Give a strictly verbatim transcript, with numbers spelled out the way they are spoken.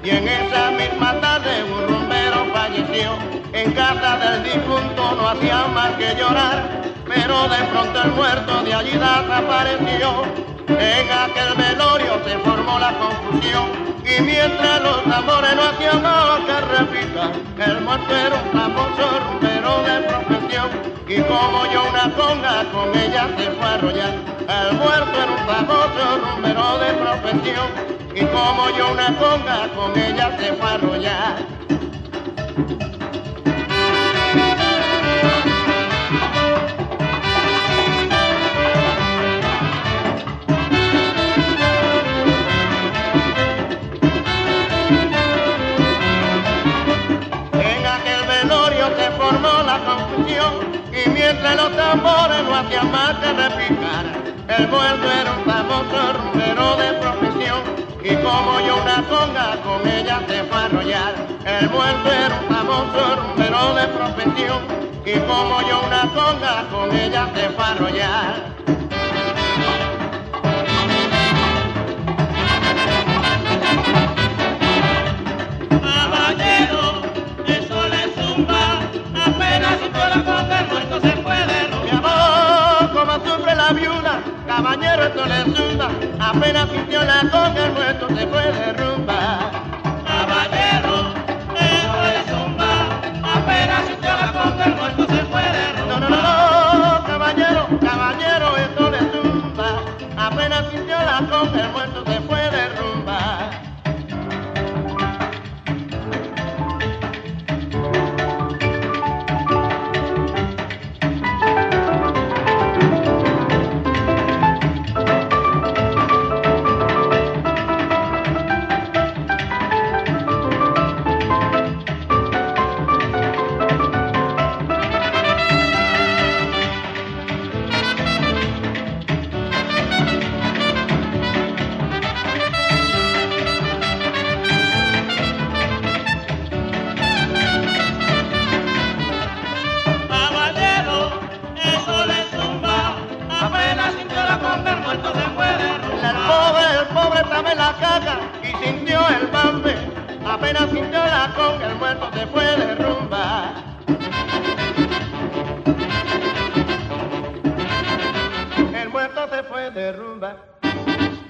y en esa misma tarde un rumbero falleció. En casa del difunto no hacía más que llorar, pero de pronto el muerto de allí desapareció. En aquel velorio se formó la confusión, y mientras los tambores no hacían más que repita, el muerto era un famoso rumbero de profesión, y como yo una conga con ella se fue a arrollar. El muerto era un famoso rumbero de profesión, y como yo una conga con ella se fue a arrollar. Formó la confusión, y mientras los tambores no hacían más que repicar, el muerto era un famoso rumbero de profesión, y como yo una conga con ella se fue a arrollar. El muerto era un famoso rumbero de profesión, y como yo una conga con ella se fue a arrollar. Caballero, esto le zumba, apenas sintió la conga, el muerto se fue de rumba. Caballero, esto le zumba, apenas sintió la conga, el muerto se fue de rumba. No, no, no, no, caballero, caballero, esto le zumba, apenas sintió la conga, el muerto se fue de rumba. Y sintió el bambe, apenas sintió la conga, el muerto se fue de rumba. El muerto se fue de rumba.